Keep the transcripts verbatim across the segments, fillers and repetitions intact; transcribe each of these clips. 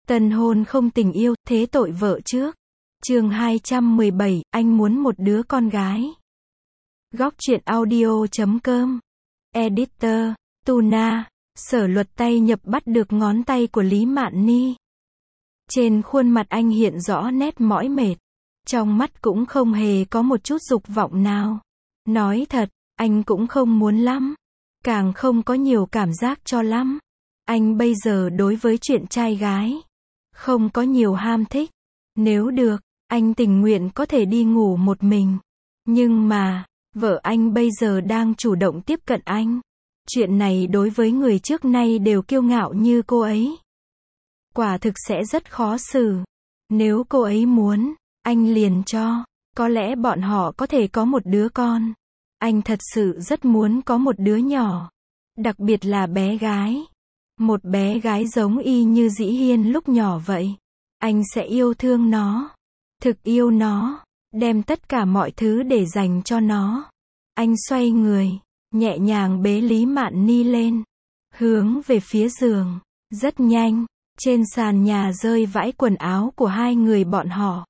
Tân hôn không tình yêu, thế tội vợ trước. Chương hai trăm mười bảy, anh muốn một đứa con gái. Góc truyện audio chấm com. Editor, Tuna. Sở Luật tay nhập bắt được ngón tay của Lý Mạn Ni. Trên khuôn mặt anh hiện rõ nét mỏi mệt. Trong mắt cũng không hề có một chút dục vọng nào. Nói thật, anh cũng không muốn lắm. Càng không có nhiều cảm giác cho lắm. Anh bây giờ đối với chuyện trai gái không có nhiều ham thích. Nếu được, anh tình nguyện có thể đi ngủ một mình. Nhưng mà, vợ anh bây giờ đang chủ động tiếp cận anh. Chuyện này đối với người trước nay đều kiêu ngạo như cô ấy. Quả thực sẽ rất khó xử. Nếu cô ấy muốn, anh liền cho. Có lẽ bọn họ có thể có một đứa con. Anh thật sự rất muốn có một đứa nhỏ. Đặc biệt là bé gái. Một bé gái giống y như Dĩ Hiên lúc nhỏ vậy. Anh sẽ yêu thương nó. Thực yêu nó. Đem tất cả mọi thứ để dành cho nó. Anh xoay người. Nhẹ nhàng bế Lý Mạn Ni lên. Hướng về phía giường. Rất nhanh. Trên sàn nhà rơi vãi quần áo của hai người bọn họ.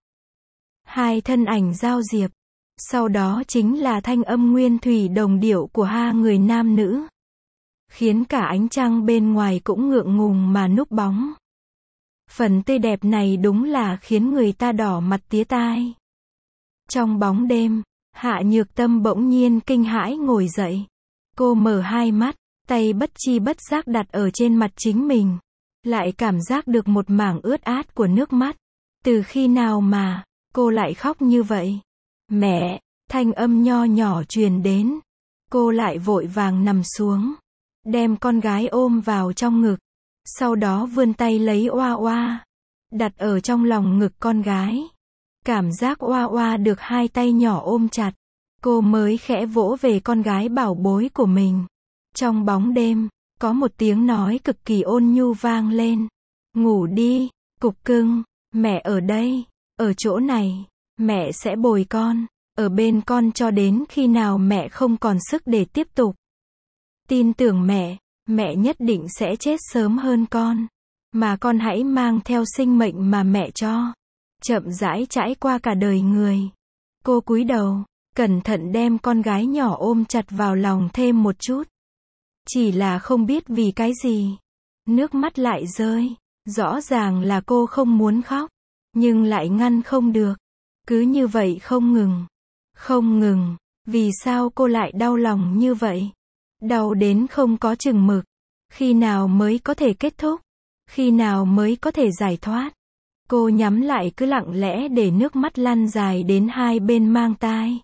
Hai thân ảnh giao diệp. Sau đó chính là thanh âm nguyên thủy đồng điệu của hai người nam nữ. Khiến cả ánh trăng bên ngoài cũng ngượng ngùng mà núp bóng. Phần tươi đẹp này đúng là khiến người ta đỏ mặt tía tai. Trong bóng đêm, Hạ Nhược Tâm bỗng nhiên kinh hãi ngồi dậy. Cô mở hai mắt, tay bất chi bất giác đặt ở trên mặt chính mình. Lại cảm giác được một mảng ướt át của nước mắt. Từ khi nào mà, cô lại khóc như vậy? Mẹ, thanh âm nho nhỏ truyền đến. Cô lại vội vàng nằm xuống. Đem con gái ôm vào trong ngực. Sau đó vươn tay lấy Oa Oa. Đặt ở trong lòng ngực con gái. Cảm giác Oa Oa được hai tay nhỏ ôm chặt. Cô mới khẽ vỗ về con gái bảo bối của mình. Trong bóng đêm, có một tiếng nói cực kỳ ôn nhu vang lên. Ngủ đi, cục cưng, mẹ ở đây, ở chỗ này, mẹ sẽ bồi con, ở bên con cho đến khi nào mẹ không còn sức để tiếp tục. Tin tưởng mẹ, mẹ nhất định sẽ chết sớm hơn con. Mà con hãy mang theo sinh mệnh mà mẹ cho. Chậm rãi trải qua cả đời người. Cô cúi đầu, cẩn thận đem con gái nhỏ ôm chặt vào lòng thêm một chút. Chỉ là không biết vì cái gì. Nước mắt lại rơi. Rõ ràng là cô không muốn khóc. Nhưng lại ngăn không được. Cứ như vậy không ngừng. Không ngừng. Vì sao cô lại đau lòng như vậy? Đau đến không có chừng mực. Khi nào mới có thể kết thúc? Khi nào mới có thể giải thoát? Cô nhắm lại cứ lặng lẽ để nước mắt lăn dài đến hai bên mang tai.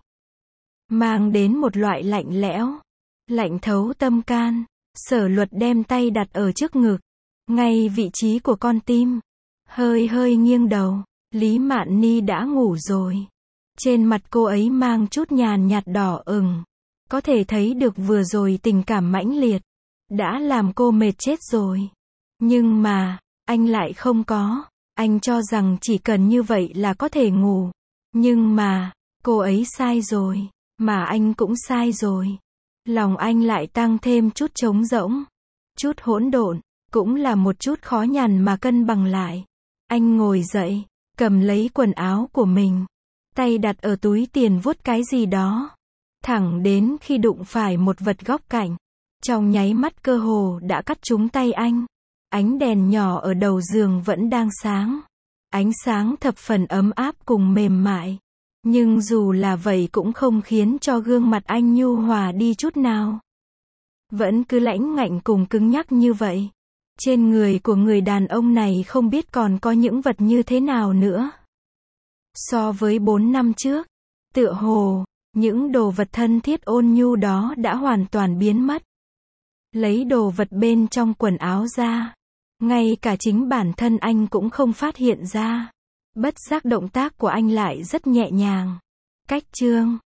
Mang đến một loại lạnh lẽo. Lạnh thấu tâm can. Sở Luật đem tay đặt ở trước ngực. Ngay vị trí của con tim. Hơi hơi nghiêng đầu. Lý Mạn Ni đã ngủ rồi. Trên mặt cô ấy mang chút nhàn nhạt đỏ ửng. Có thể thấy được vừa rồi tình cảm mãnh liệt. Đã làm cô mệt chết rồi. Nhưng mà, anh lại không có. Anh cho rằng chỉ cần như vậy là có thể ngủ. Nhưng mà, cô ấy sai rồi. Mà anh cũng sai rồi. Lòng anh lại tăng thêm chút trống rỗng. Chút hỗn độn. Cũng là một chút khó nhằn mà cân bằng lại. Anh ngồi dậy. Cầm lấy quần áo của mình. Tay đặt ở túi tiền vuốt cái gì đó. Thẳng đến khi đụng phải một vật góc cạnh. Trong nháy mắt cơ hồ đã cắt trúng tay anh. Ánh đèn nhỏ ở đầu giường vẫn đang sáng. Ánh sáng thập phần ấm áp cùng mềm mại. Nhưng dù là vậy cũng không khiến cho gương mặt anh nhu hòa đi chút nào. Vẫn cứ lãnh ngạnh cùng cứng nhắc như vậy. Trên người của người đàn ông này không biết còn có những vật như thế nào nữa. So với bốn năm trước, tựa hồ, những đồ vật thân thiết ôn nhu đó đã hoàn toàn biến mất. Lấy đồ vật bên trong quần áo ra. Ngay cả chính bản thân anh cũng không phát hiện ra. Bất giác động tác của anh lại rất nhẹ nhàng. Cách chương.